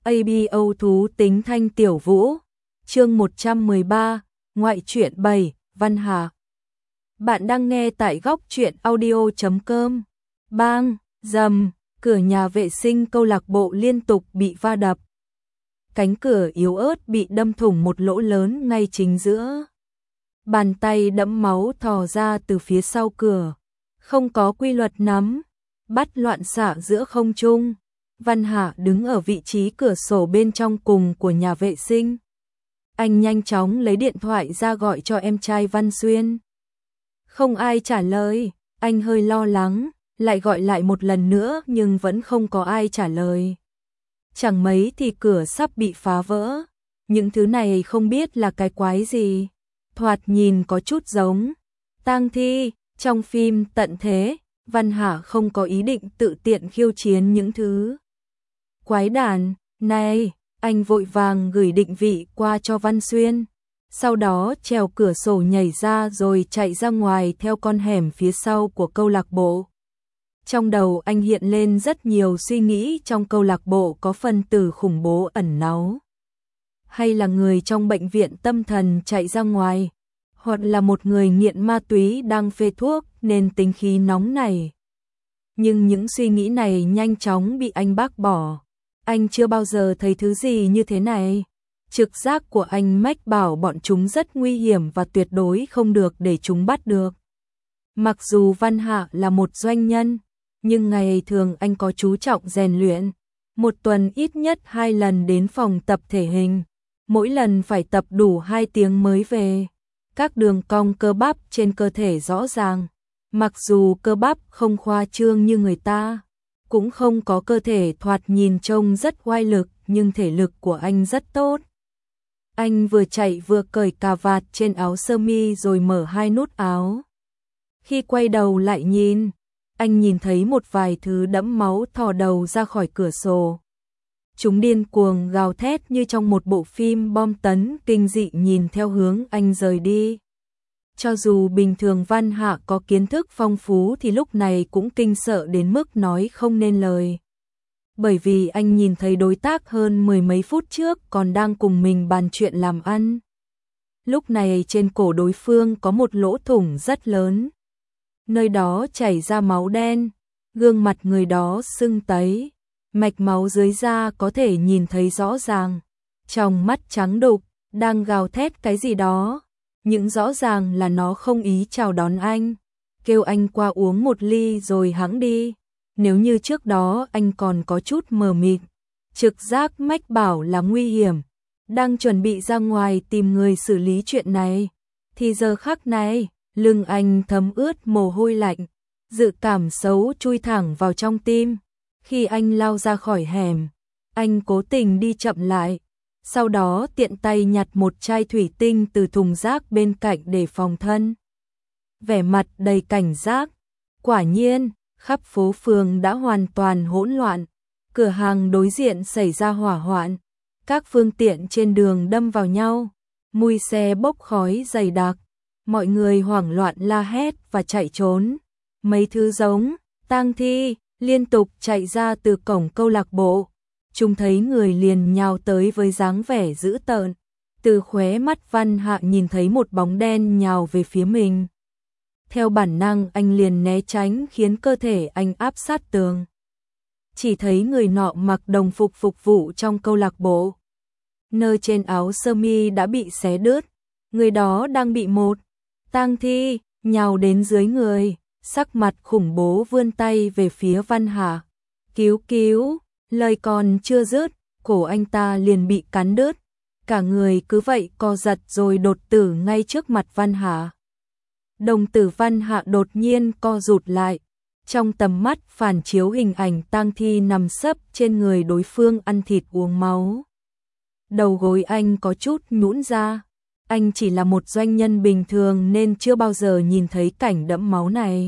ABO thú tính Thanh Tiểu Vũ. Chương 113, ngoại truyện 7, Văn Hà. Bạn đang nghe tại góc truyện audio.com. Bang, rầm, cửa nhà vệ sinh câu lạc bộ liên tục bị va đập. Cánh cửa yếu ớt bị đâm thủng một lỗ lớn ngay chính giữa. Bàn tay đẫm máu thò ra từ phía sau cửa. Không có quy luật nắm, bắt loạn xạ giữa không trung. Văn Hạ đứng ở vị trí cửa sổ bên trong cùng của nhà vệ sinh. Anh nhanh chóng lấy điện thoại ra gọi cho em trai Văn Xuyên. Không ai trả lời, anh hơi lo lắng, lại gọi lại một lần nữa nhưng vẫn không có ai trả lời. Chẳng mấy thì cửa sắp bị phá vỡ. Những thứ này không biết là cái quái gì. Thoạt nhìn có chút giống tang thi trong phim tận thế. Văn Hạ không có ý định tự tiện khiêu chiến những thứ quái đản này. Anh vội vàng gửi định vị qua cho Văn Xuyên, sau đó trèo cửa sổ nhảy ra rồi chạy ra ngoài theo con hẻm phía sau của câu lạc bộ. Trong đầu anh hiện lên rất nhiều suy nghĩ, trong câu lạc bộ có phân tử khủng bố ẩn náu, hay là người trong bệnh viện tâm thần chạy ra ngoài, hoặc là một người nghiện ma túy đang phê thuốc nên tính khí nóng này. Nhưng những suy nghĩ này nhanh chóng bị anh bác bỏ. Anh chưa bao giờ thấy thứ gì như thế này. Trực giác của anh mách bảo bọn chúng rất nguy hiểm và tuyệt đối không được để chúng bắt được. Mặc dù Văn Hạ là một doanh nhân, nhưng ngày thường anh có chú trọng rèn luyện. Một tuần ít nhất 2 lần đến phòng tập thể hình. Mỗi lần phải tập đủ 2 tiếng mới về. Các đường cong cơ bắp trên cơ thể rõ ràng. Mặc dù cơ bắp không khoa trương như người ta, cũng không có cơ thể thoạt nhìn trông rất oai lực, nhưng thể lực của anh rất tốt. Anh vừa chạy vừa cởi cà vạt trên áo sơ mi rồi mở 2 nút áo. Khi quay đầu lại nhìn, anh nhìn thấy một vài thứ đẫm máu thò đầu ra khỏi cửa sổ. Chúng điên cuồng gào thét như trong một bộ phim bom tấn kinh dị nhìn theo hướng anh rời đi. Cho dù bình thường Văn Hạ có kiến thức phong phú thì lúc này cũng kinh sợ đến mức nói không nên lời. Bởi vì anh nhìn thấy đối tác hơn 10 mấy phút trước còn đang cùng mình bàn chuyện làm ăn. Lúc này trên cổ đối phương có một lỗ thủng rất lớn. Nơi đó chảy ra máu đen, gương mặt người đó sưng tấy, mạch máu dưới da có thể nhìn thấy rõ ràng. Trong mắt trắng đục, đang gào thét cái gì đó. Nhưng rõ ràng là nó không ý chào đón anh, kêu anh qua uống một ly rồi hẵng đi. Nếu như trước đó anh còn có chút mờ mịt, trực giác mách bảo là nguy hiểm, đang chuẩn bị ra ngoài tìm người xử lý chuyện này, thì giờ khắc này, lưng anh thấm ướt mồ hôi lạnh, dự cảm xấu chui thẳng vào trong tim. Khi anh lao ra khỏi hẻm, anh cố tình đi chậm lại. Sau đó tiện tay nhặt một chai thủy tinh từ thùng rác bên cạnh để phòng thân. Vẻ mặt đầy cảnh giác. Quả nhiên, khắp phố phường đã hoàn toàn hỗn loạn. Cửa hàng đối diện xảy ra hỏa hoạn. Các phương tiện trên đường đâm vào nhau. Mùi xe bốc khói dày đặc. Mọi người hoảng loạn la hét và chạy trốn. Mấy thứ giống tang thi liên tục chạy ra từ cổng câu lạc bộ. Chúng thấy người liền nhào tới với dáng vẻ dữ tợn. Từ khóe mắt Văn Hạ nhìn thấy một bóng đen nhào về phía mình. Theo bản năng anh liền né tránh khiến cơ thể anh áp sát tường. Chỉ thấy người nọ mặc đồng phục phục vụ trong câu lạc bộ. Nơi trên áo sơ mi đã bị xé đứt. Người đó đang bị một tang thi nhào đến dưới người. Sắc mặt khủng bố vươn tay về phía Văn Hạ. Cứu cứu! Lời còn chưa dứt, cổ anh ta liền bị cắn đứt. Cả người cứ vậy co giật rồi đột tử ngay trước mặt Văn Hạ. Đồng tử Văn Hạ đột nhiên co rụt lại. Trong tầm mắt phản chiếu hình ảnh tang thi nằm sấp trên người đối phương ăn thịt uống máu. Đầu gối anh có chút nhũn ra. Anh chỉ là một doanh nhân bình thường nên chưa bao giờ nhìn thấy cảnh đẫm máu này.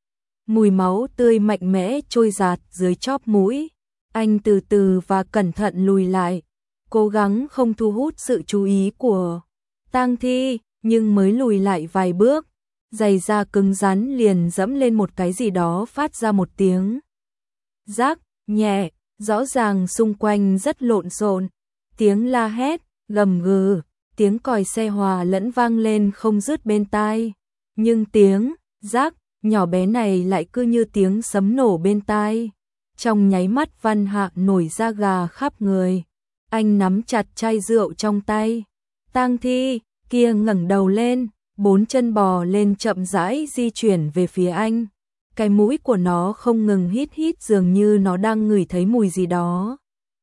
Mùi máu tươi mạnh mẽ trôi dạt dưới chóp mũi. Anh từ từ và cẩn thận lùi lại, cố gắng không thu hút sự chú ý của tang thi, nhưng mới lùi lại vài bước, giày da cứng rắn liền dẫm lên một cái gì đó phát ra một tiếng rắc nhẹ, Rõ ràng xung quanh rất lộn xộn, tiếng la hét, gầm gừ, tiếng còi xe hòa lẫn vang lên không dứt bên tai. Nhưng tiếng rác nhỏ bé này lại cứ như tiếng sấm nổ bên tai. Trong nháy mắt Văn Hạ nổi da gà khắp người. Anh nắm chặt chai rượu trong tay. Tang Thi kia ngẩng đầu lên, 4 chân bò lên chậm rãi di chuyển về phía anh. Cái mũi của nó không ngừng hít hít dường như nó đang ngửi thấy mùi gì đó.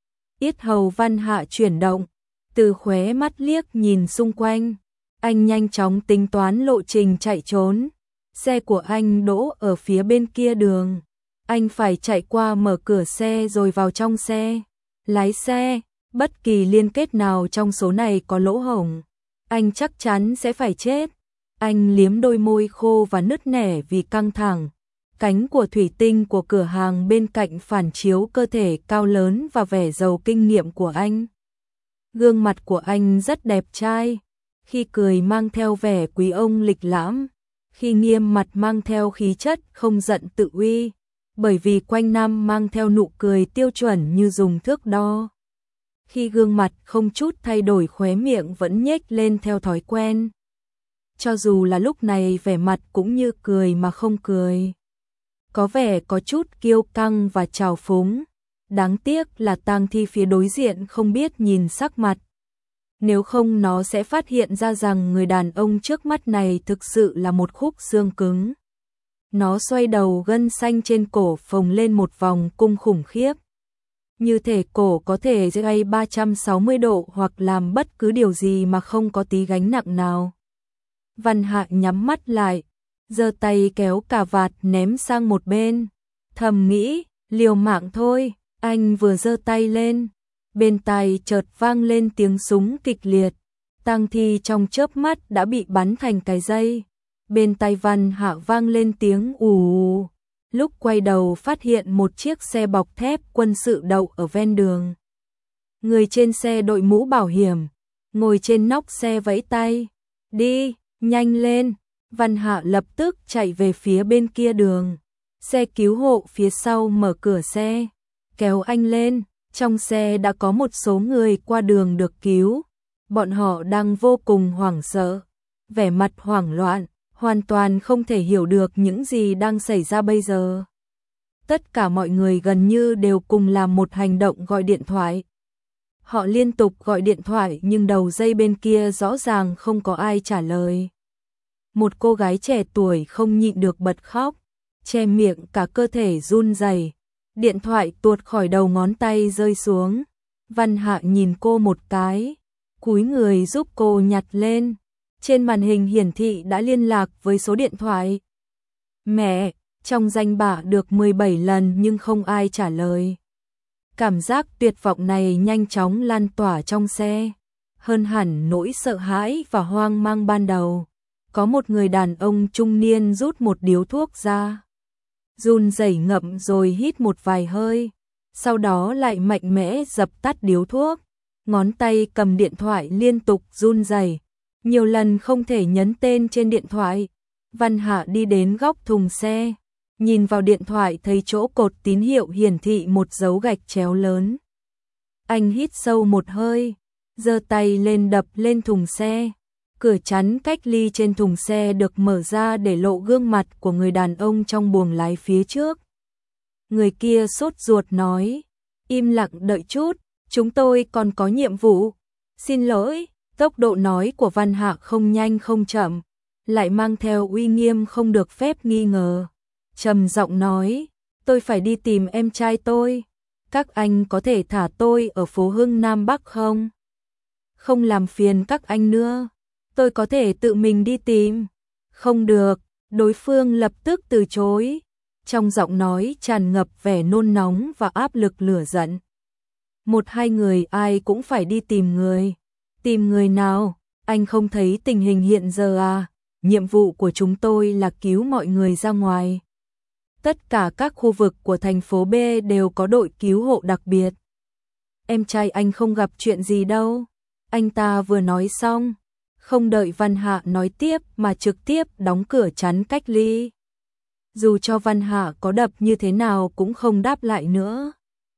Yết hầu Văn Hạ chuyển động, từ khóe mắt liếc nhìn xung quanh. Anh nhanh chóng tính toán lộ trình chạy trốn. Xe của anh đỗ ở phía bên kia đường. Anh phải chạy qua mở cửa xe rồi vào trong xe. Lái xe, bất kỳ liên kết nào trong số này có lỗ hổng, anh chắc chắn sẽ phải chết. Anh liếm đôi môi khô và nứt nẻ vì căng thẳng. Cánh của thủy tinh của cửa hàng bên cạnh phản chiếu cơ thể cao lớn và vẻ giàu kinh nghiệm của anh. Gương mặt của anh rất đẹp trai, khi cười mang theo vẻ quý ông lịch lãm, khi nghiêm mặt mang theo khí chất không giận tự uy, bởi vì quanh năm mang theo nụ cười tiêu chuẩn như dùng thước đo. Khi gương mặt không chút thay đổi, khóe miệng vẫn nhếch lên theo thói quen. Cho dù là lúc này vẻ mặt cũng như cười mà không cười. Có vẻ có chút kiêu căng và trào phúng. Đáng tiếc là Tang Thi phía đối diện không biết nhìn sắc mặt. Nếu không nó sẽ phát hiện ra rằng người đàn ông trước mắt này thực sự là một khúc xương cứng. Nó xoay đầu, gân xanh trên cổ phồng lên một vòng cung khủng khiếp. Như thể cổ có thể xoay 360 độ hoặc làm bất cứ điều gì mà không có tí gánh nặng nào. Văn Hạ nhắm mắt lại, giơ tay kéo cà vạt ném sang một bên. Thầm nghĩ, liều mạng thôi. Anh vừa giơ tay lên, bên tai chợt vang lên tiếng súng kịch liệt. Tang Thi trong chớp mắt đã bị bắn thành cái dây. Bên tai Văn Hạ vang lên tiếng ù. Lúc quay đầu phát hiện một chiếc xe bọc thép quân sự đậu ở ven đường. Người trên xe đội mũ bảo hiểm, ngồi trên nóc xe vẫy tay. Đi, nhanh lên. Văn Hạ lập tức chạy về phía bên kia đường. Xe cứu hộ phía sau mở cửa xe, kéo anh lên. Trong xe đã có một số người qua đường được cứu. Bọn họ đang vô cùng hoảng sợ, vẻ mặt hoảng loạn, hoàn toàn không thể hiểu được những gì đang xảy ra bây giờ. Tất cả mọi người gần như đều cùng làm một hành động gọi điện thoại. Họ liên tục gọi điện thoại nhưng đầu dây bên kia rõ ràng không có ai trả lời. Một cô gái trẻ tuổi không nhịn được bật khóc, che miệng cả cơ thể run rẩy. Điện thoại tuột khỏi đầu ngón tay rơi xuống. Văn Hạ nhìn cô một cái, cúi người giúp cô nhặt lên. Trên màn hình hiển thị đã liên lạc với số điện thoại. Mẹ, trong danh bạ được 17 lần nhưng không ai trả lời. Cảm giác tuyệt vọng này nhanh chóng lan tỏa trong xe. Hơn hẳn nỗi sợ hãi và hoang mang ban đầu. Có một người đàn ông trung niên rút một điếu thuốc ra. Run rẩy ngậm rồi hít một vài hơi. Sau đó lại mạnh mẽ dập tắt điếu thuốc. Ngón tay cầm điện thoại liên tục run rẩy, nhiều lần không thể nhấn tên trên điện thoại. Văn Hạ đi đến góc thùng xe, nhìn vào điện thoại thấy chỗ cột tín hiệu hiển thị một dấu gạch chéo lớn. Anh hít sâu một hơi, giơ tay lên đập lên thùng xe. Cửa chắn cách ly trên thùng xe được mở ra để lộ gương mặt của người đàn ông trong buồng lái phía trước. Người kia sốt ruột nói, im lặng đợi chút, chúng tôi còn có nhiệm vụ. Xin lỗi. Tốc độ nói của Văn Hạ không nhanh không chậm, lại mang theo uy nghiêm không được phép nghi ngờ. Trầm giọng nói, tôi phải đi tìm em trai tôi. Các anh có thể thả tôi ở phố Hưng Nam Bắc không? Không làm phiền các anh nữa. Tôi có thể tự mình đi tìm. Không được, đối phương lập tức từ chối. Trong giọng nói tràn ngập vẻ nôn nóng và áp lực lửa giận. Một hai người ai cũng phải đi tìm người. Tìm người nào? Anh không thấy tình hình hiện giờ à? Nhiệm vụ của chúng tôi là cứu mọi người ra ngoài. Tất cả các khu vực của thành phố B đều có đội cứu hộ đặc biệt. Em trai anh không gặp chuyện gì đâu. Anh ta vừa nói xong, không đợi Văn Hạ nói tiếp mà trực tiếp đóng cửa chắn cách ly. Dù cho Văn Hạ có đập như thế nào cũng không đáp lại nữa.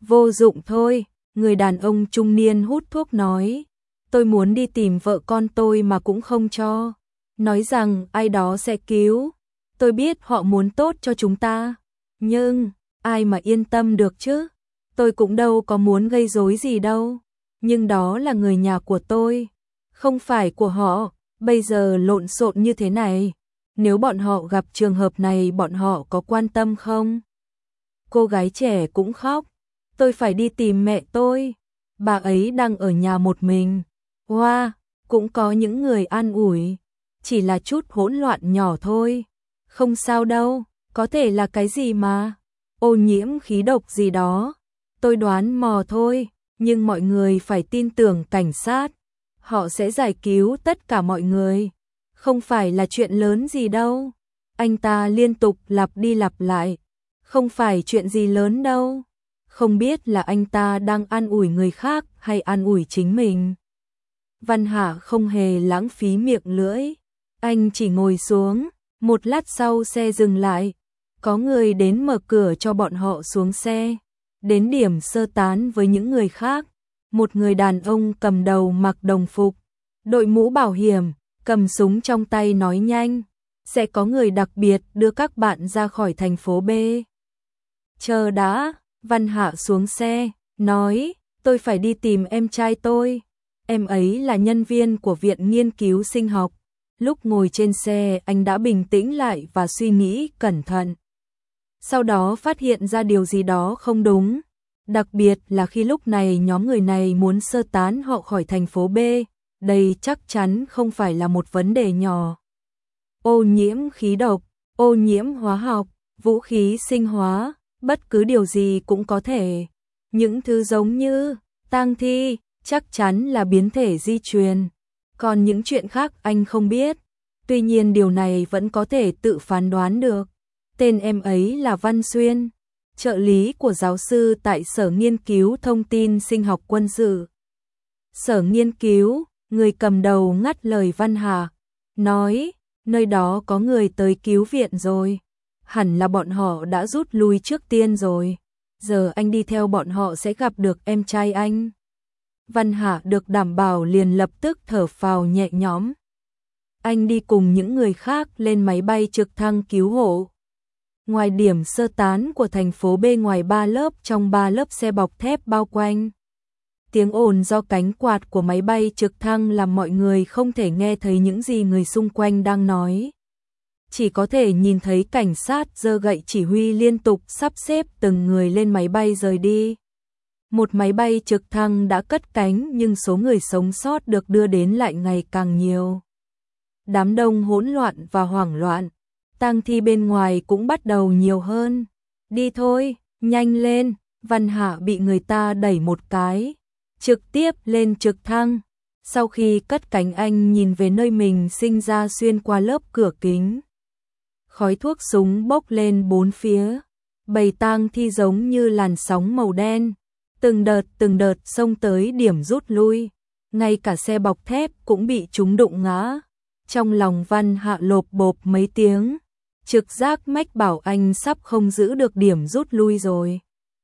Vô dụng thôi, người đàn ông trung niên hút thuốc nói. Tôi muốn đi tìm vợ con tôi mà cũng không cho. Nói rằng ai đó sẽ cứu. Tôi biết họ muốn tốt cho chúng ta. Nhưng, ai mà yên tâm được chứ? Tôi cũng đâu có muốn gây rối gì đâu. Nhưng đó là người nhà của tôi, không phải của họ. Bây giờ lộn xộn như thế này. Nếu bọn họ gặp trường hợp này bọn họ có quan tâm không? Cô gái trẻ cũng khóc. Tôi phải đi tìm mẹ tôi. Bà ấy đang ở nhà một mình. Wow, cũng có những người an ủi. Chỉ là chút hỗn loạn nhỏ thôi. Không sao đâu, có thể là cái gì mà. Ô nhiễm khí độc gì đó. Tôi đoán mò thôi, nhưng mọi người phải tin tưởng cảnh sát. Họ sẽ giải cứu tất cả mọi người. Không phải là chuyện lớn gì đâu. Anh ta liên tục lặp đi lặp lại. Không phải chuyện gì lớn đâu. Không biết là anh ta đang an ủi người khác hay an ủi chính mình. Văn Hạ không hề lãng phí miệng lưỡi. Anh chỉ ngồi xuống. Một lát sau xe dừng lại. Có người đến mở cửa cho bọn họ xuống xe. Đến điểm sơ tán với những người khác. Một người đàn ông cầm đầu mặc đồng phục, đội mũ bảo hiểm, cầm súng trong tay nói nhanh. Sẽ có người đặc biệt đưa các bạn ra khỏi thành phố B. Chờ đã, Văn Hạ xuống xe, nói, tôi phải đi tìm em trai tôi. Em ấy là nhân viên của Viện Nghiên cứu Sinh học. Lúc ngồi trên xe anh đã bình tĩnh lại và suy nghĩ cẩn thận. Sau đó phát hiện ra điều gì đó không đúng. Đặc biệt là khi lúc này nhóm người này muốn sơ tán họ khỏi thành phố B. Đây chắc chắn không phải là một vấn đề nhỏ. Ô nhiễm khí độc, ô nhiễm hóa học, vũ khí sinh hóa, bất cứ điều gì cũng có thể. Những thứ giống như tang thi, chắc chắn là biến thể di truyền. Còn những chuyện khác anh không biết. Tuy nhiên điều này vẫn có thể tự phán đoán được. Tên em ấy là Văn Xuyên, trợ lý của giáo sư tại Sở Nghiên cứu Thông tin Sinh học Quân sự. Sở Nghiên cứu, người cầm đầu ngắt lời Văn Hà, nói, nơi đó có người tới cứu viện rồi. Hẳn là bọn họ đã rút lui trước tiên rồi. Giờ anh đi theo bọn họ sẽ gặp được em trai anh. Văn Hà được đảm bảo liền lập tức thở phào nhẹ nhõm. Anh đi cùng những người khác lên máy bay trực thăng cứu hộ. Ngoài điểm sơ tán của thành phố B ngoài 3 lớp trong 3 lớp xe bọc thép bao quanh. Tiếng ồn do cánh quạt của máy bay trực thăng làm mọi người không thể nghe thấy những gì người xung quanh đang nói. Chỉ có thể nhìn thấy cảnh sát giơ gậy chỉ huy liên tục sắp xếp từng người lên máy bay rời đi. Một máy bay trực thăng đã cất cánh nhưng số người sống sót được đưa đến lại ngày càng nhiều. Đám đông hỗn loạn và hoảng loạn. Tang thi bên ngoài cũng bắt đầu nhiều hơn. Đi thôi, nhanh lên. Văn Hạ bị người ta đẩy một cái, trực tiếp lên trực thăng. Sau khi cất cánh anh nhìn về nơi mình sinh ra xuyên qua lớp cửa kính. Khói thuốc súng bốc lên bốn phía. Bầy tang thi giống như làn sóng màu đen. Từng đợt xông tới điểm rút lui. Ngay cả xe bọc thép cũng bị chúng đụng ngã. Trong lòng Văn Hạ lộp bộp mấy tiếng. Trực giác mách bảo anh sắp không giữ được điểm rút lui rồi.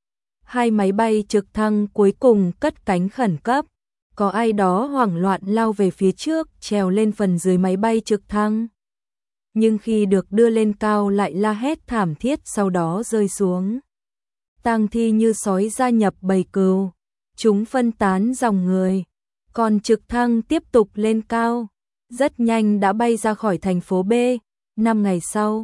Hai máy bay trực thăng cuối cùng cất cánh khẩn cấp. Có ai đó hoảng loạn lao về phía trước, trèo lên phần dưới máy bay trực thăng. Nhưng khi được đưa lên cao lại la hét thảm thiết sau đó rơi xuống. Tang thi như sói gia nhập bầy cừu. Chúng phân tán dòng người. Còn trực thăng tiếp tục lên cao. Rất nhanh đã bay ra khỏi thành phố B. 5 ngày sau,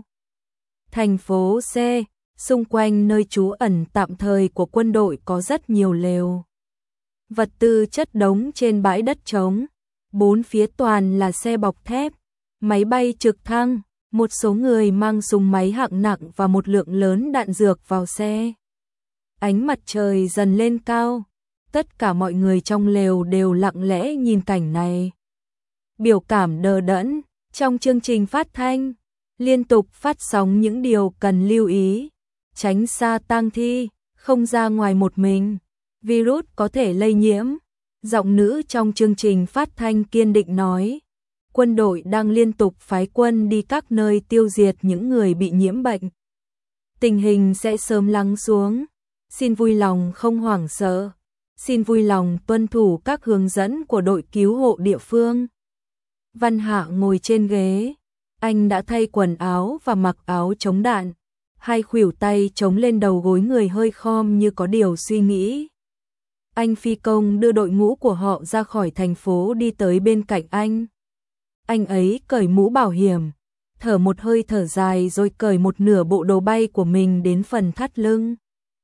thành phố C, xung quanh nơi trú ẩn tạm thời của quân đội có rất nhiều lều. Vật tư chất đống trên bãi đất trống. Bốn phía toàn là xe bọc thép, máy bay trực thăng, một số người mang súng máy hạng nặng và một lượng lớn đạn dược vào xe. Ánh mặt trời dần lên cao. Tất cả mọi người trong lều đều lặng lẽ nhìn cảnh này. Biểu cảm đờ đẫn. Trong chương trình phát thanh liên tục phát sóng những điều cần lưu ý. Tránh xa tang thi, không ra ngoài một mình. Virus có thể lây nhiễm. Giọng nữ trong chương trình phát thanh kiên định nói. Quân đội đang liên tục phái quân đi các nơi tiêu diệt những người bị nhiễm bệnh. Tình hình sẽ sớm lắng xuống. Xin vui lòng không hoảng sợ. Xin vui lòng tuân thủ các hướng dẫn của đội cứu hộ địa phương. Văn Hạ ngồi trên ghế. Anh đã thay quần áo và mặc áo chống đạn. Hai khuỷu tay chống lên đầu gối, người hơi khom như có điều suy nghĩ. Anh phi công đưa đội ngũ của họ ra khỏi thành phố đi tới bên cạnh anh. Anh ấy cởi mũ bảo hiểm, thở một hơi thở dài rồi cởi một nửa bộ đồ bay của mình đến phần thắt lưng,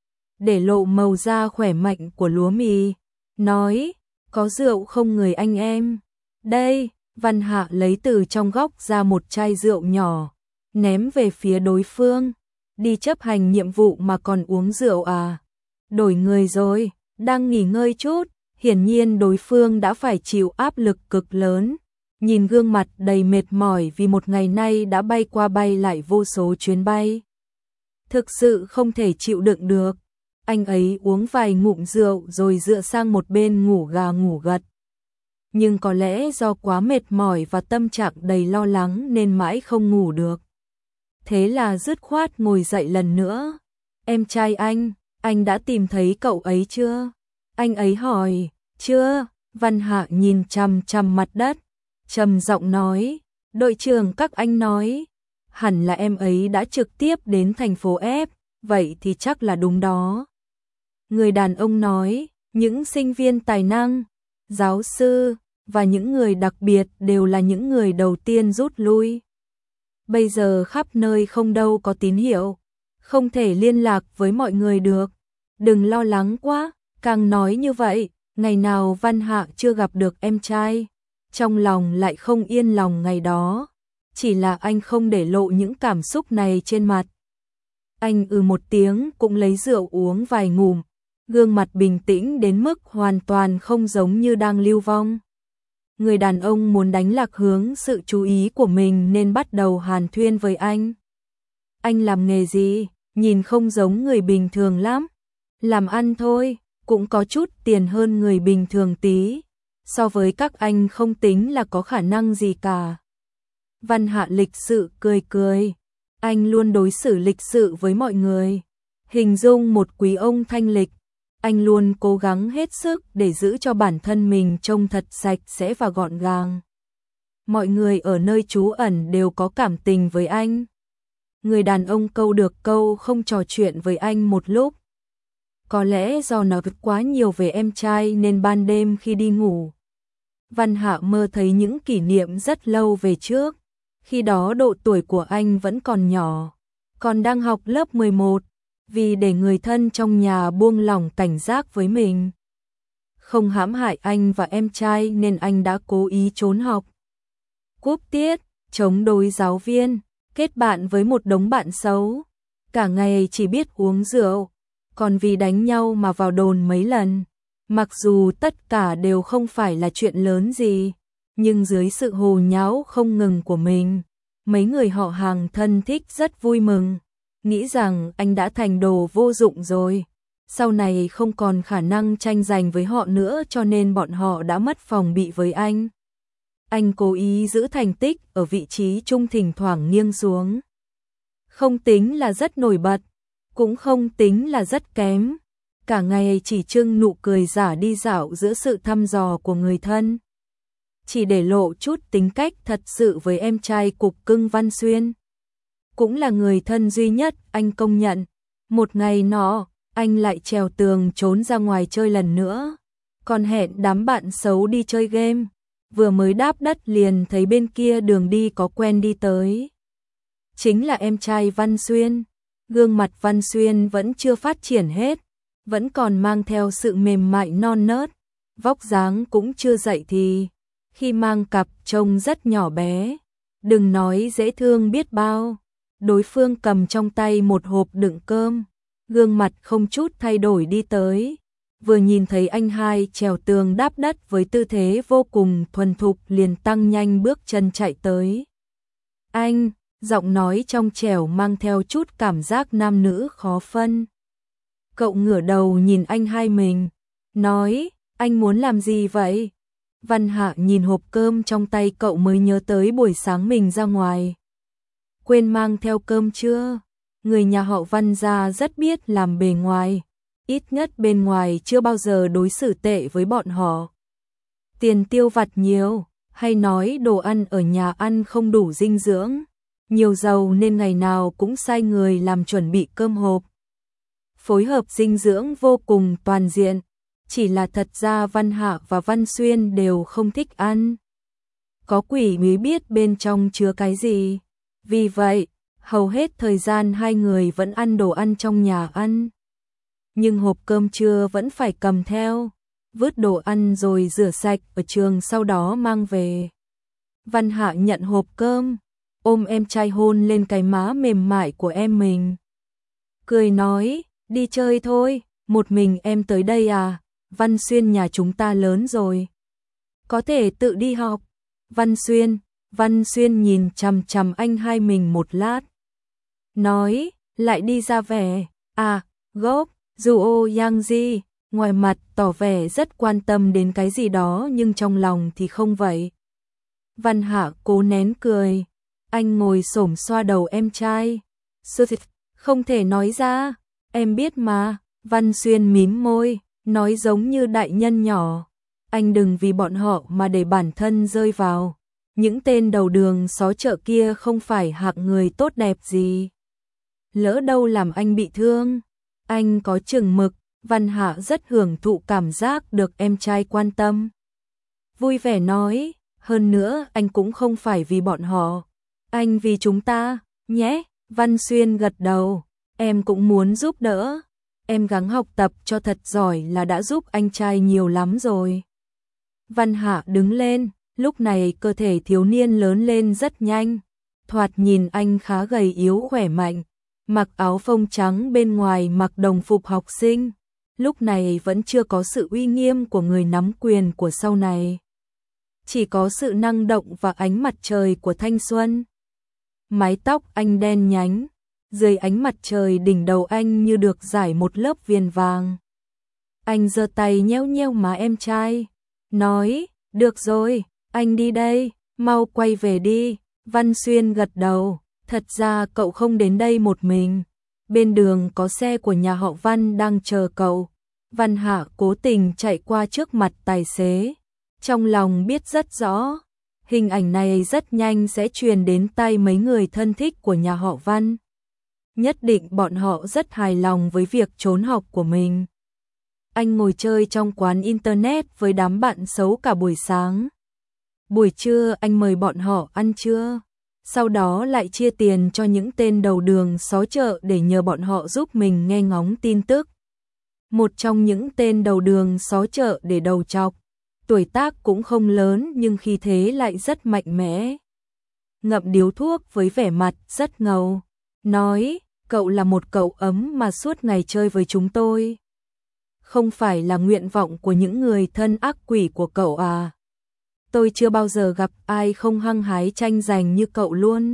để lộ màu da khỏe mạnh của lúa mì. Nói, có rượu không người anh em? Đây, Văn Hạ lấy từ trong góc ra một chai rượu nhỏ, ném về phía đối phương. Đi chấp hành nhiệm vụ mà còn uống rượu à? Đổi người rồi, đang nghỉ ngơi chút. Hiển nhiên đối phương đã phải chịu áp lực cực lớn. Nhìn gương mặt đầy mệt mỏi vì một ngày nay đã bay qua bay lại vô số chuyến bay. Thực sự không thể chịu đựng được. Anh ấy uống vài ngụm rượu rồi dựa sang một bên ngủ gà ngủ gật. Nhưng có lẽ do quá mệt mỏi và tâm trạng đầy lo lắng nên mãi không ngủ được. Thế là dứt khoát ngồi dậy lần nữa. Em trai anh đã tìm thấy cậu ấy chưa? Anh ấy hỏi. Chưa. Văn Hạ nhìn chằm chằm mặt đất, trầm giọng nói. Đội trưởng các anh nói, hẳn là em ấy đã trực tiếp đến thành phố F, vậy thì chắc là đúng đó. Người đàn ông nói, những sinh viên tài năng, giáo sư và những người đặc biệt đều là những người đầu tiên rút lui. Bây giờ khắp nơi không đâu có tín hiệu, không thể liên lạc với mọi người được. Đừng lo lắng quá. Càng nói như vậy, ngày nào Văn Hạ chưa gặp được em trai, trong lòng lại không yên lòng ngày đó. Chỉ là anh không để lộ những cảm xúc này trên mặt. Anh một tiếng cũng lấy rượu uống vài ngụm, gương mặt bình tĩnh đến mức hoàn toàn không giống như đang lưu vong. Người đàn ông muốn đánh lạc hướng sự chú ý của mình nên bắt đầu hàn thuyên với anh. Anh làm nghề gì? Nhìn không giống người bình thường lắm. Làm ăn thôi, cũng có chút tiền hơn người bình thường tí. So với các anh không tính là có khả năng gì cả. Văn Hạ lịch sự cười cười. Anh luôn đối xử lịch sự với mọi người. Hình dung một quý ông thanh lịch. Anh luôn cố gắng hết sức để giữ cho bản thân mình trông thật sạch sẽ và gọn gàng. Mọi người ở nơi trú ẩn đều có cảm tình với anh. Người đàn ông câu được câu không trò chuyện với anh một lúc. Có lẽ do nói quá nhiều về em trai nên ban đêm khi đi ngủ, Văn Hạ mơ thấy những kỷ niệm rất lâu về trước. Khi đó độ tuổi của anh vẫn còn nhỏ, còn đang học lớp 11. Vì để người thân trong nhà buông lỏng cảnh giác với mình, không hãm hại anh và em trai nên anh đã cố ý trốn học, cúp tiết, chống đối giáo viên, kết bạn với một đống bạn xấu. Cả ngày chỉ biết uống rượu, còn vì đánh nhau mà vào đồn mấy lần. Mặc dù tất cả đều không phải là chuyện lớn gì, nhưng dưới sự hồ nháo không ngừng của mình, mấy người họ hàng thân thích rất vui mừng, nghĩ rằng anh đã thành đồ vô dụng rồi, sau này không còn khả năng tranh giành với họ nữa cho nên bọn họ đã mất phòng bị với anh. Anh cố ý giữ thành tích ở vị trí trung, thỉnh thoảng nghiêng xuống. Không tính là rất nổi bật, cũng không tính là rất kém. Cả ngày chỉ trưng nụ cười giả đi dạo giữa sự thăm dò của người thân. Chỉ để lộ chút tính cách thật sự với em trai cục cưng Văn Xuyên. Cũng là người thân duy nhất anh công nhận. Một ngày nọ, anh lại trèo tường trốn ra ngoài chơi lần nữa. Còn hẹn đám bạn xấu đi chơi game. Vừa mới đáp đất liền thấy bên kia đường đi có quen đi tới. Chính là em trai Văn Xuyên. Gương mặt Văn Xuyên vẫn chưa phát triển hết, vẫn còn mang theo sự mềm mại non nớt, vóc dáng cũng chưa dậy thì, khi mang cặp trông rất nhỏ bé, đừng nói dễ thương biết bao. Đối phương cầm trong tay một hộp đựng cơm, gương mặt không chút thay đổi đi tới, vừa nhìn thấy anh hai trèo tường đáp đất với tư thế vô cùng thuần thục liền tăng nhanh bước chân chạy tới. Anh, giọng nói trong trẻo mang theo chút cảm giác nam nữ khó phân. Cậu ngửa đầu nhìn anh hai mình, nói, anh muốn làm gì vậy? Văn Hạ nhìn hộp cơm trong tay cậu mới nhớ tới buổi sáng mình ra ngoài. Quên mang theo cơm chưa? Người nhà họ Văn gia rất biết làm bề ngoài, ít nhất bên ngoài chưa bao giờ đối xử tệ với bọn họ. Tiền tiêu vặt nhiều, hay nói đồ ăn ở nhà ăn không đủ dinh dưỡng, nhiều dầu nên ngày nào cũng sai người làm chuẩn bị cơm hộp. Phối hợp dinh dưỡng vô cùng toàn diện, chỉ là thật ra Văn Hạ và Văn Xuyên đều không thích ăn. Có quỷ mới biết bên trong chứa cái gì. Vì vậy, hầu hết thời gian hai người vẫn ăn đồ ăn trong nhà ăn. Nhưng hộp cơm trưa vẫn phải cầm theo, vứt đồ ăn rồi rửa sạch ở trường sau đó mang về. Văn Hạ nhận hộp cơm, ôm em trai hôn lên cái má mềm mại của em mình. Cười nói, đi chơi thôi, một mình em tới đây à, Văn Xuyên nhà chúng ta lớn rồi. Có thể tự đi học. Văn Xuyên nhìn chằm chằm anh hai mình một lát. Nói, lại đi ra vẻ, à, gốc, Duo Yang ngoài mặt tỏ vẻ rất quan tâm đến cái gì đó nhưng trong lòng thì không vậy. Văn Hạ cố nén cười, anh ngồi xổm xoa đầu em trai. Không thể nói ra, em biết mà, Văn Xuyên mím môi, nói giống như đại nhân nhỏ. Anh đừng vì bọn họ mà để bản thân rơi vào. Những tên đầu đường xó chợ kia không phải hạng người tốt đẹp gì. Lỡ đâu làm anh bị thương. Anh có chừng mực, Văn Hạ rất hưởng thụ cảm giác được em trai quan tâm. Vui vẻ nói, hơn nữa anh cũng không phải vì bọn họ. Anh vì chúng ta, nhé. Văn Xuyên gật đầu, em cũng muốn giúp đỡ. Em gắng học tập cho thật giỏi là đã giúp anh trai nhiều lắm rồi. Văn Hạ đứng lên, lúc này cơ thể thiếu niên lớn lên rất nhanh. Thoạt nhìn anh khá gầy yếu khỏe mạnh, mặc áo phông trắng bên ngoài mặc đồng phục học sinh. Lúc này vẫn chưa có sự uy nghiêm của người nắm quyền của sau này. Chỉ có sự năng động và ánh mặt trời của thanh xuân. Mái tóc anh đen nhánh, dưới ánh mặt trời đỉnh đầu anh như được rải một lớp viền vàng. Anh giơ tay nhéo nhéo má em trai, nói, được rồi, anh đi đây, mau quay về đi. Văn Xuyên gật đầu, thật ra cậu không đến đây một mình. Bên đường có xe của nhà họ Văn đang chờ cậu. Văn Hạ cố tình chạy qua trước mặt tài xế. Trong lòng biết rất rõ, hình ảnh này rất nhanh sẽ truyền đến tai mấy người thân thích của nhà họ Văn. Nhất định bọn họ rất hài lòng với việc trốn học của mình. Anh ngồi chơi trong quán internet với đám bạn xấu cả buổi sáng. Buổi trưa anh mời bọn họ ăn trưa, sau đó lại chia tiền cho những tên đầu đường xó chợ để nhờ bọn họ giúp mình nghe ngóng tin tức. Một trong những tên đầu đường xó chợ để đầu chọc, tuổi tác cũng không lớn nhưng khí thế lại rất mạnh mẽ. Ngậm điếu thuốc với vẻ mặt rất ngầu, nói, cậu là một cậu ấm mà suốt ngày chơi với chúng tôi. Không phải là nguyện vọng của những người thân ác quỷ của cậu à? Tôi chưa bao giờ gặp ai không hăng hái tranh giành như cậu luôn.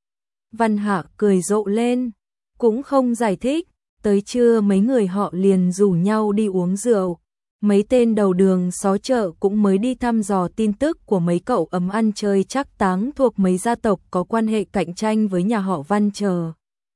Văn Hạ cười rộ lên, cũng không giải thích. Tới trưa mấy người họ liền rủ nhau đi uống rượu. Mấy tên đầu đường xó chợ cũng mới đi thăm dò tin tức của mấy cậu ấm ăn chơi trác táng thuộc mấy gia tộc có quan hệ cạnh tranh với nhà họ Văn chờ.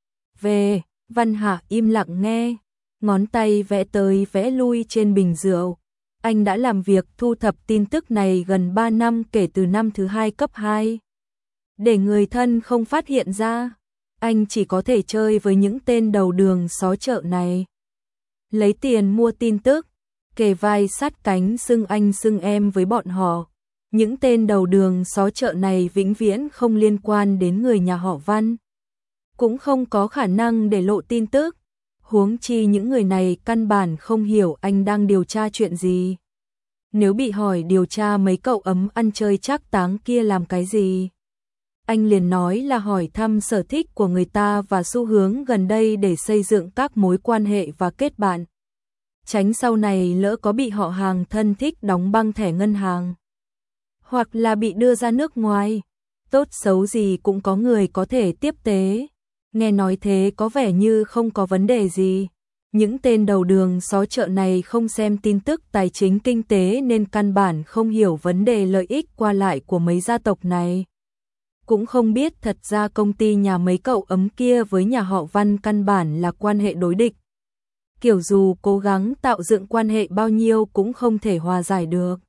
Về, Văn Hạ im lặng nghe, ngón tay vẽ tới vẽ lui trên bình rượu. Anh đã làm việc thu thập tin tức này gần 3 năm kể từ năm thứ 2 cấp 2. Để người thân không phát hiện ra, anh chỉ có thể chơi với những tên đầu đường xó chợ này. Lấy tiền mua tin tức, kề vai sát cánh xưng anh xưng em với bọn họ. Những tên đầu đường xó chợ này vĩnh viễn không liên quan đến người nhà họ Văn. Cũng không có khả năng để lộ tin tức. Huống chi những người này căn bản không hiểu anh đang điều tra chuyện gì. Nếu bị hỏi điều tra mấy cậu ấm ăn chơi trác táng kia làm cái gì, anh liền nói là hỏi thăm sở thích của người ta và xu hướng gần đây để xây dựng các mối quan hệ và kết bạn. Tránh sau này lỡ có bị họ hàng thân thích đóng băng thẻ ngân hàng, hoặc là bị đưa ra nước ngoài, tốt xấu gì cũng có người có thể tiếp tế. Nghe nói thế có vẻ như không có vấn đề gì. Những tên đầu đường xó chợ này không xem tin tức tài chính kinh tế nên căn bản không hiểu vấn đề lợi ích qua lại của mấy gia tộc này. Cũng không biết thật ra công ty nhà mấy cậu ấm kia với nhà họ Văn căn bản là quan hệ đối địch. kiểu dù cố gắng tạo dựng quan hệ bao nhiêu cũng không thể hòa giải được.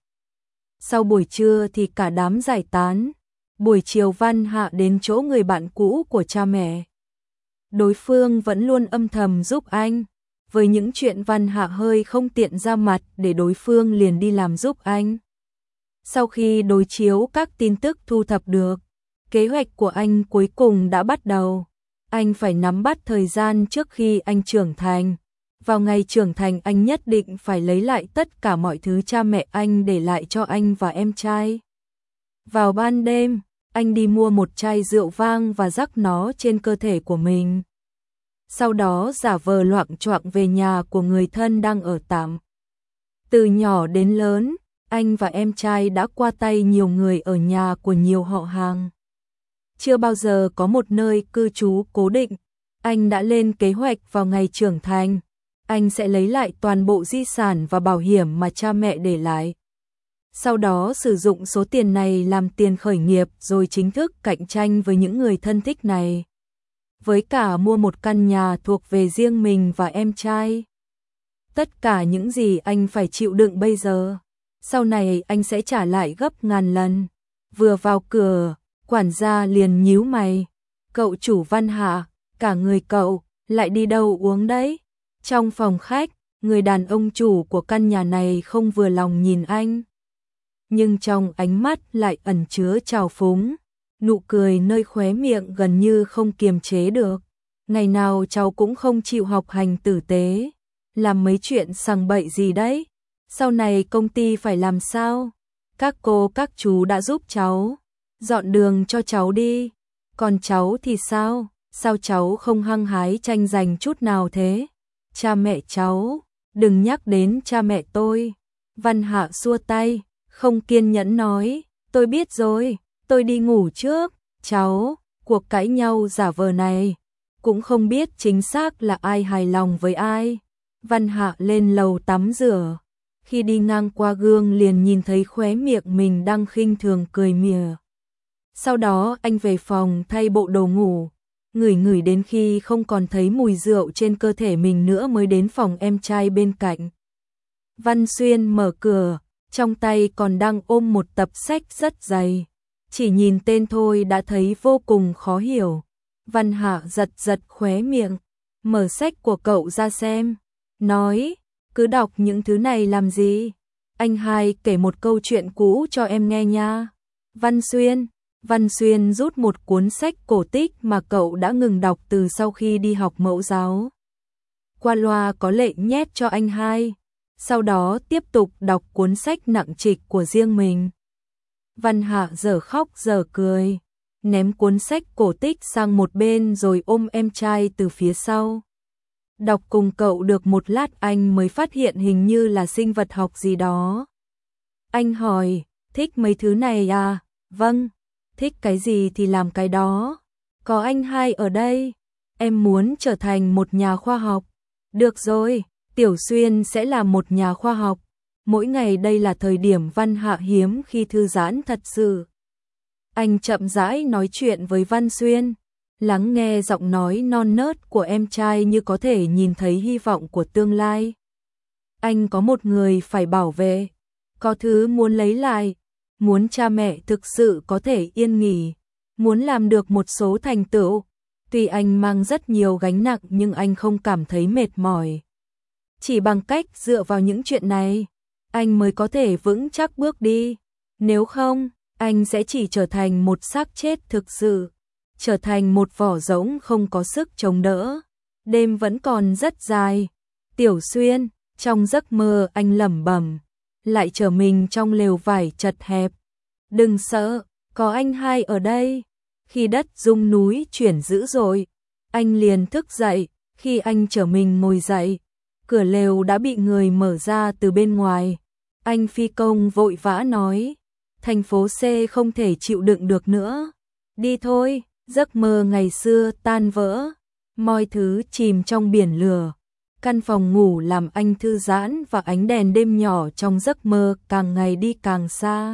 Sau buổi trưa thì cả đám giải tán, buổi chiều Văn Hạ đến chỗ người bạn cũ của cha mẹ. Đối phương vẫn luôn âm thầm giúp anh, với những chuyện Văn Hạ hơi không tiện ra mặt để đối phương liền đi làm giúp anh. Sau khi đối chiếu các tin tức thu thập được, kế hoạch của anh cuối cùng đã bắt đầu. Anh phải nắm bắt thời gian trước khi anh trưởng thành. Vào ngày trưởng thành anh nhất định phải lấy lại tất cả mọi thứ cha mẹ anh để lại cho anh và em trai. Vào ban đêm, anh đi mua một chai rượu vang và rắc nó trên cơ thể của mình. Sau đó giả vờ loạng choạng về nhà của người thân đang ở tạm. Từ nhỏ đến lớn, anh và em trai đã qua tay nhiều người ở nhà của nhiều họ hàng. Chưa bao giờ có một nơi cư trú cố định. Anh đã lên kế hoạch vào ngày trưởng thành. Anh sẽ lấy lại toàn bộ di sản và bảo hiểm mà cha mẹ để lại. Sau đó sử dụng số tiền này làm tiền khởi nghiệp rồi chính thức cạnh tranh với những người thân thích này. Với cả mua một căn nhà thuộc về riêng mình và em trai. Tất cả những gì anh phải chịu đựng bây giờ, sau này anh sẽ trả lại gấp ngàn lần. Vừa vào cửa, quản gia liền nhíu mày. Cậu chủ Văn Hạ, cả người cậu, lại đi đâu uống đấy? Trong phòng khách, người đàn ông chủ của căn nhà này không vừa lòng nhìn anh. Nhưng trong ánh mắt lại ẩn chứa trào phúng, nụ cười nơi khóe miệng gần như không kiềm chế được. Ngày nào cháu cũng không chịu học hành tử tế, làm mấy chuyện sằng bậy gì đấy. Sau này công ty phải làm sao? Các cô các chú đã giúp cháu, dọn đường cho cháu đi. Còn cháu thì sao? Sao cháu không hăng hái tranh giành chút nào thế? Cha mẹ cháu, đừng nhắc đến cha mẹ tôi. Văn Hạ xua tay, không kiên nhẫn nói, tôi biết rồi, tôi đi ngủ trước. Cháu, cuộc cãi nhau giả vờ này, cũng không biết chính xác là ai hài lòng với ai. Văn Hạ lên lầu tắm rửa, khi đi ngang qua gương liền nhìn thấy khóe miệng mình đang khinh thường cười mỉa. Sau đó anh về phòng thay bộ đồ ngủ, ngửi đến khi không còn thấy mùi rượu trên cơ thể mình nữa mới đến phòng em trai bên cạnh. Văn Xuyên mở cửa, trong tay còn đang ôm một tập sách rất dày. Chỉ nhìn tên thôi đã thấy vô cùng khó hiểu. Văn Hạ giật khóe miệng, mở sách của cậu ra xem, nói, cứ đọc những thứ này làm gì? Anh hai kể một câu chuyện cũ cho em nghe nha. Văn Xuyên rút một cuốn sách cổ tích mà cậu đã ngừng đọc từ sau khi đi học mẫu giáo. Qua loa có lệ nhét cho anh hai, sau đó tiếp tục đọc cuốn sách nặng trịch của riêng mình. Văn Hạ dở khóc dở cười, ném cuốn sách cổ tích sang một bên rồi ôm em trai từ phía sau. Đọc cùng cậu được một lát anh mới phát hiện hình như là sinh vật học gì đó. Anh hỏi, thích mấy thứ này à? Vâng, thích cái gì thì làm cái đó. Có anh hai ở đây, em muốn trở thành một nhà khoa học. Được rồi, Tiểu Xuyên sẽ là một nhà khoa học. Mỗi ngày đây là thời điểm Văn Hạ hiếm khi thư giãn thật sự. Anh chậm rãi nói chuyện với Văn Xuyên, lắng nghe giọng nói non nớt của em trai như có thể nhìn thấy hy vọng của tương lai. Anh có một người phải bảo vệ, có thứ muốn lấy lại, muốn cha mẹ thực sự có thể yên nghỉ, muốn làm được một số thành tựu. Tuy anh mang rất nhiều gánh nặng nhưng anh không cảm thấy mệt mỏi. Chỉ bằng cách dựa vào những chuyện này, anh mới có thể vững chắc bước đi. Nếu không, anh sẽ chỉ trở thành một xác chết thực sự, trở thành một vỏ rỗng không có sức chống đỡ. Đêm vẫn còn rất dài. Tiểu Xuyên, trong giấc mơ anh lẩm bẩm, lại trở mình trong lều vải chật hẹp. Đừng sợ, có anh hai ở đây. Khi đất rung núi chuyển dữ dội, anh liền thức dậy. Khi anh trở mình ngồi dậy, cửa lều đã bị người mở ra từ bên ngoài. Anh phi công vội vã nói, thành phố C không thể chịu đựng được nữa. Đi thôi, giấc mơ ngày xưa tan vỡ, mọi thứ chìm trong biển lửa. Căn phòng ngủ làm anh thư giãn và ánh đèn đêm nhỏ trong giấc mơ càng ngày đi càng xa.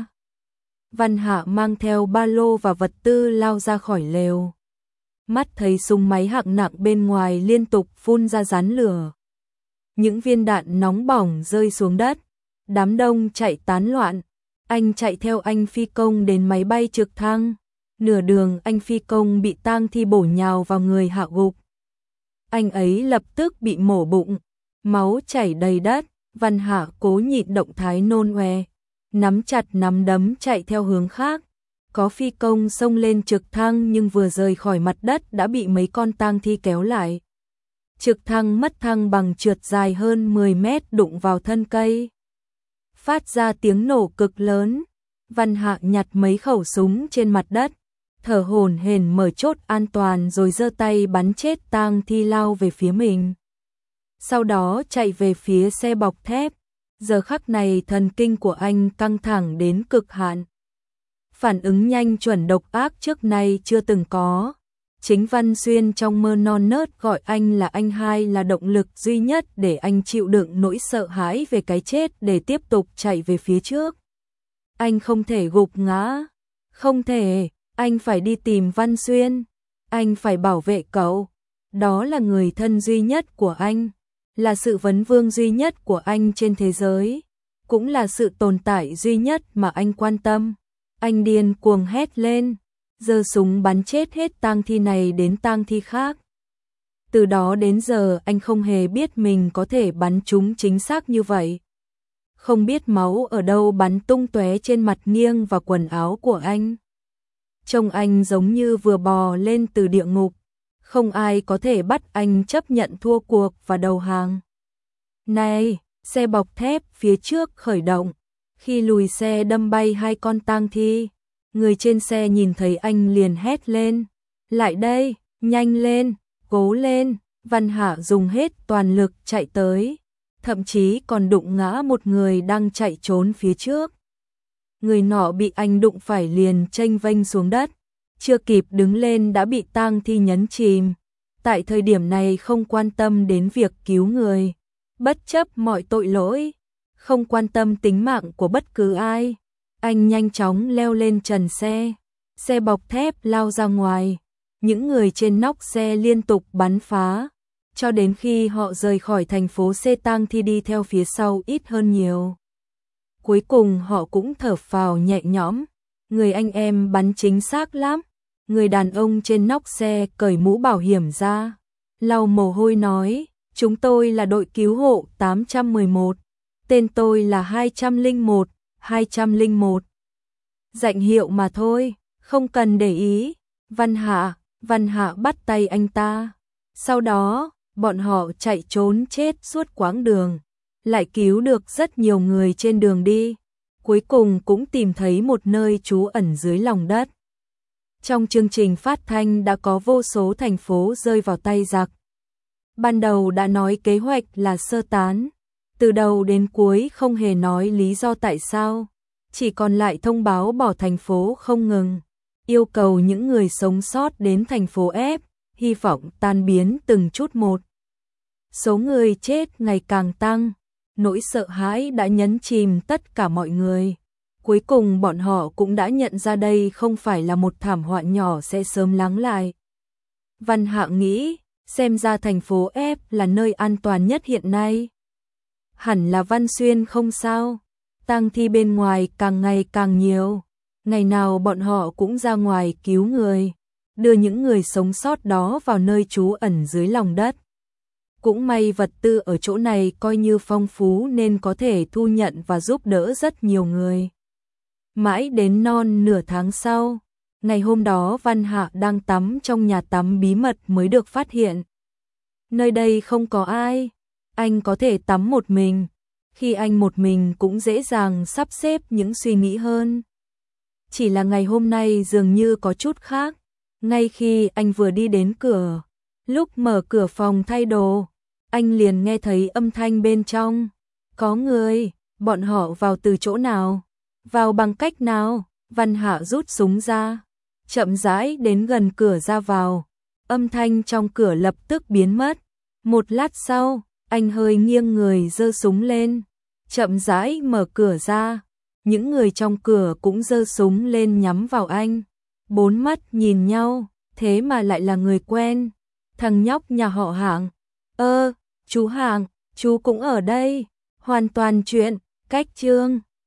Văn Hạ mang theo ba lô và vật tư lao ra khỏi lều. Mắt thấy súng máy hạng nặng bên ngoài liên tục phun ra rán lửa. những viên đạn nóng bỏng rơi xuống đất, đám đông chạy tán loạn. Anh chạy theo anh phi công đến máy bay trực thăng. Nửa đường anh phi công bị tang thi bổ nhào vào người hạ gục. Anh ấy lập tức bị mổ bụng, máu chảy đầy đất. Văn Hạ cố nhịn động thái nôn ọe, nắm chặt nắm đấm chạy theo hướng khác. Có phi công xông lên trực thăng nhưng vừa rời khỏi mặt đất đã bị mấy con tang thi kéo lại. Trực thăng mất thăng bằng, trượt dài hơn 10 mét đụng vào thân cây, phát ra tiếng nổ cực lớn. Văn Hạ nhặt mấy khẩu súng trên mặt đất, thở hổn hển mở chốt an toàn rồi giơ tay bắn chết tang thi lao về phía mình. Sau đó chạy về phía xe bọc thép. Giờ khắc này thần kinh của anh căng thẳng đến cực hạn. Phản ứng nhanh chuẩn độc ác trước nay chưa từng có. Chính Văn Xuyên trong mơ non nớt gọi anh là anh hai là động lực duy nhất để anh chịu đựng nỗi sợ hãi về cái chết để tiếp tục chạy về phía trước. Anh không thể gục ngã. Không thể, anh phải đi tìm Văn Xuyên. Anh phải bảo vệ cậu. Đó là người thân duy nhất của anh, là sự vấn vương duy nhất của anh trên thế giới, cũng là sự tồn tại duy nhất mà anh quan tâm. Anh điên cuồng hét lên, giơ súng bắn chết hết tang thi này đến tang thi khác. Từ đó đến giờ anh không hề biết mình có thể bắn chúng chính xác như vậy. Không biết máu ở đâu bắn tung tóe trên mặt nghiêng và quần áo của anh. Trông anh giống như vừa bò lên từ địa ngục. Không ai có thể bắt anh chấp nhận thua cuộc và đầu hàng. Này, xe bọc thép phía trước khởi động. Khi lùi xe đâm bay hai con tang thi, người trên xe nhìn thấy anh liền hét lên. Lại đây, nhanh lên, cố lên. Văn Hạ dùng hết toàn lực chạy tới, thậm chí còn đụng ngã một người đang chạy trốn phía trước. Người nọ bị anh đụng phải liền chênh vênh xuống đất, chưa kịp đứng lên đã bị tang thi nhấn chìm. Tại thời điểm này không quan tâm đến việc cứu người, bất chấp mọi tội lỗi, không quan tâm tính mạng của bất cứ ai. Anh nhanh chóng leo lên trần xe, xe bọc thép lao ra ngoài, những người trên nóc xe liên tục bắn phá, cho đến khi họ rời khỏi thành phố C. Tang thi đi theo phía sau ít hơn nhiều. Cuối cùng họ cũng thở phào nhẹ nhõm, người anh em bắn chính xác lắm. Người đàn ông trên nóc xe cởi mũ bảo hiểm ra, lau mồ hôi nói, chúng tôi là đội cứu hộ 811, tên tôi là 201, 201. Danh hiệu mà thôi, không cần để ý. Văn Hạ bắt tay anh ta. Sau đó, bọn họ chạy trốn chết suốt quãng đường, lại cứu được rất nhiều người trên đường đi. Cuối cùng cũng tìm thấy một nơi trú ẩn dưới lòng đất. Trong chương trình phát thanh đã có vô số thành phố rơi vào tay giặc. Ban đầu đã nói kế hoạch là sơ tán, từ đầu đến cuối không hề nói lý do tại sao, chỉ còn lại thông báo bỏ thành phố không ngừng, yêu cầu những người sống sót đến thành phố F, hy vọng tan biến từng chút một. Số người chết ngày càng tăng, nỗi sợ hãi đã nhấn chìm tất cả mọi người. Cuối cùng bọn họ cũng đã nhận ra đây không phải là một thảm họa nhỏ sẽ sớm lắng lại. Văn Hạ nghĩ, xem ra thành phố F là nơi an toàn nhất hiện nay. Hẳn là Văn Xuyên không sao, tang thi bên ngoài càng ngày càng nhiều. Ngày nào bọn họ cũng ra ngoài cứu người, đưa những người sống sót đó vào nơi trú ẩn dưới lòng đất. Cũng may vật tư ở chỗ này coi như phong phú nên có thể thu nhận và giúp đỡ rất nhiều người. Mãi đến non nửa tháng sau, ngày hôm đó Văn Hạ đang tắm trong nhà tắm bí mật mới được phát hiện. Nơi đây không có ai, anh có thể tắm một mình. Khi anh một mình cũng dễ dàng sắp xếp những suy nghĩ hơn. Chỉ là ngày hôm nay dường như có chút khác. Ngay khi anh vừa đi đến cửa, lúc mở cửa phòng thay đồ, anh liền nghe thấy âm thanh bên trong. Có người, bọn họ vào từ chỗ nào? Vào bằng cách nào? Văn Hạ rút súng ra, chậm rãi đến gần cửa ra vào. Âm thanh trong cửa lập tức biến mất. Một lát sau, anh hơi nghiêng người giơ súng lên, chậm rãi mở cửa ra. Những người trong cửa cũng giơ súng lên nhắm vào anh. Bốn mắt nhìn nhau, thế mà lại là người quen. Thằng nhóc nhà họ Hạng. Chú Hạng, Chú cũng ở đây. Hoàn toàn chuyện, cách chương.